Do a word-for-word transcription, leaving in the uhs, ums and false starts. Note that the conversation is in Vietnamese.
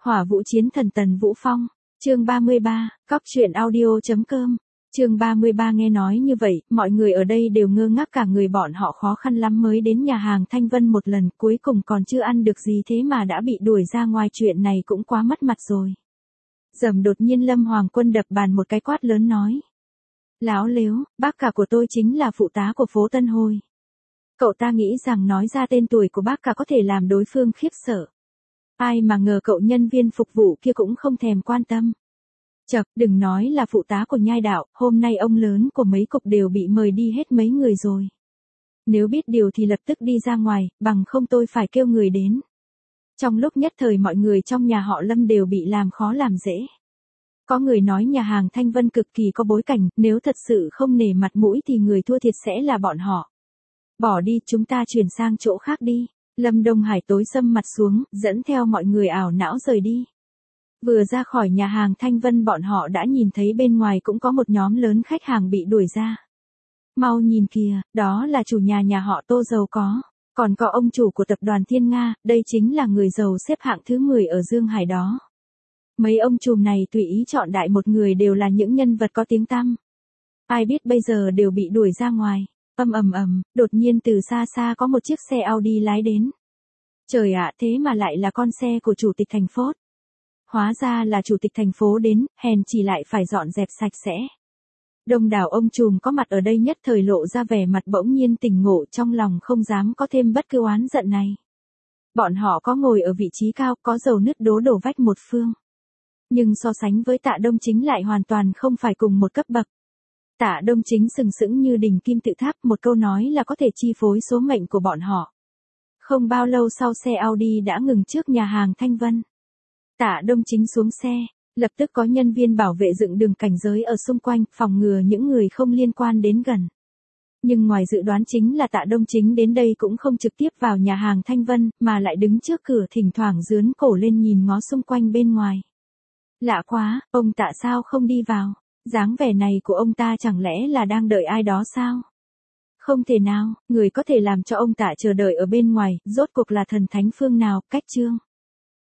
Hỏa Vũ Chiến Thần Tần Vũ Phong, chương ba mươi ba, cóc truyện audio.com, chương ba mươi ba. Nghe nói như vậy, mọi người ở đây đều ngơ ngác, cả người bọn họ khó khăn lắm mới đến nhà hàng Thanh Vân một lần, cuối cùng còn chưa ăn được gì thế mà đã bị đuổi ra ngoài, chuyện này cũng quá mất mặt rồi. Dầm đột nhiên Lâm Hoàng Quân đập bàn một cái quát lớn nói. Láo lếu, bác cả của tôi chính là phụ tá của phố Tân Hồi. Cậu ta nghĩ rằng nói ra tên tuổi của bác cả có thể làm đối phương khiếp sợ. Ai mà ngờ cậu nhân viên phục vụ kia cũng không thèm quan tâm. Chậc, đừng nói là phụ tá của Nhai Đạo, hôm nay ông lớn của mấy cục đều bị mời đi hết mấy người rồi. Nếu biết điều thì lập tức đi ra ngoài, bằng không tôi phải kêu người đến. Trong lúc nhất thời mọi người trong nhà họ Lâm đều bị làm khó làm dễ. Có người nói nhà hàng Thanh Vân cực kỳ có bối cảnh, nếu thật sự không nể mặt mũi thì người thua thiệt sẽ là bọn họ. Bỏ đi, chúng ta chuyển sang chỗ khác đi. Lâm Đông Hải tối sầm mặt xuống, dẫn theo mọi người ảo não rời đi. Vừa ra khỏi nhà hàng Thanh Vân bọn họ đã nhìn thấy bên ngoài cũng có một nhóm lớn khách hàng bị đuổi ra. Mau nhìn kìa, đó là chủ nhà nhà họ Tô giàu có. Còn có ông chủ của tập đoàn Thiên Nga, đây chính là người giàu xếp hạng thứ mười ở Dương Hải đó. Mấy ông trùm này tùy ý chọn đại một người đều là những nhân vật có tiếng tăm. Ai biết bây giờ đều bị đuổi ra ngoài. Ầm ầm ầm, đột nhiên từ xa xa có một chiếc xe Audi lái đến. Trời ạ, thế mà lại là con xe của chủ tịch thành phố. Hóa ra là chủ tịch thành phố đến, hèn chỉ lại phải dọn dẹp sạch sẽ. Đông đảo ông trùm có mặt ở đây nhất thời lộ ra vẻ mặt bỗng nhiên tỉnh ngộ, trong lòng không dám có thêm bất cứ oán giận này. Bọn họ có ngồi ở vị trí cao, có dầu nứt đố đổ vách một phương. Nhưng so sánh với Tạ Đông Chính lại hoàn toàn không phải cùng một cấp bậc. Tạ Đông Chính sừng sững như đỉnh kim tự tháp, một câu nói là có thể chi phối số mệnh của bọn họ. Không bao lâu sau xe Audi đã ngừng trước nhà hàng Thanh Vân. Tạ Đông Chính xuống xe, lập tức có nhân viên bảo vệ dựng đường cảnh giới ở xung quanh, phòng ngừa những người không liên quan đến gần. Nhưng ngoài dự đoán chính là Tạ Đông Chính đến đây cũng không trực tiếp vào nhà hàng Thanh Vân, mà lại đứng trước cửa thỉnh thoảng dướn cổ lên nhìn ngó xung quanh bên ngoài. Lạ quá, ông Tạ sao không đi vào? Dáng vẻ này của ông ta chẳng lẽ là đang đợi ai đó sao? Không thể nào, người có thể làm cho ông Tạ chờ đợi ở bên ngoài, rốt cuộc là thần thánh phương nào, cách chương.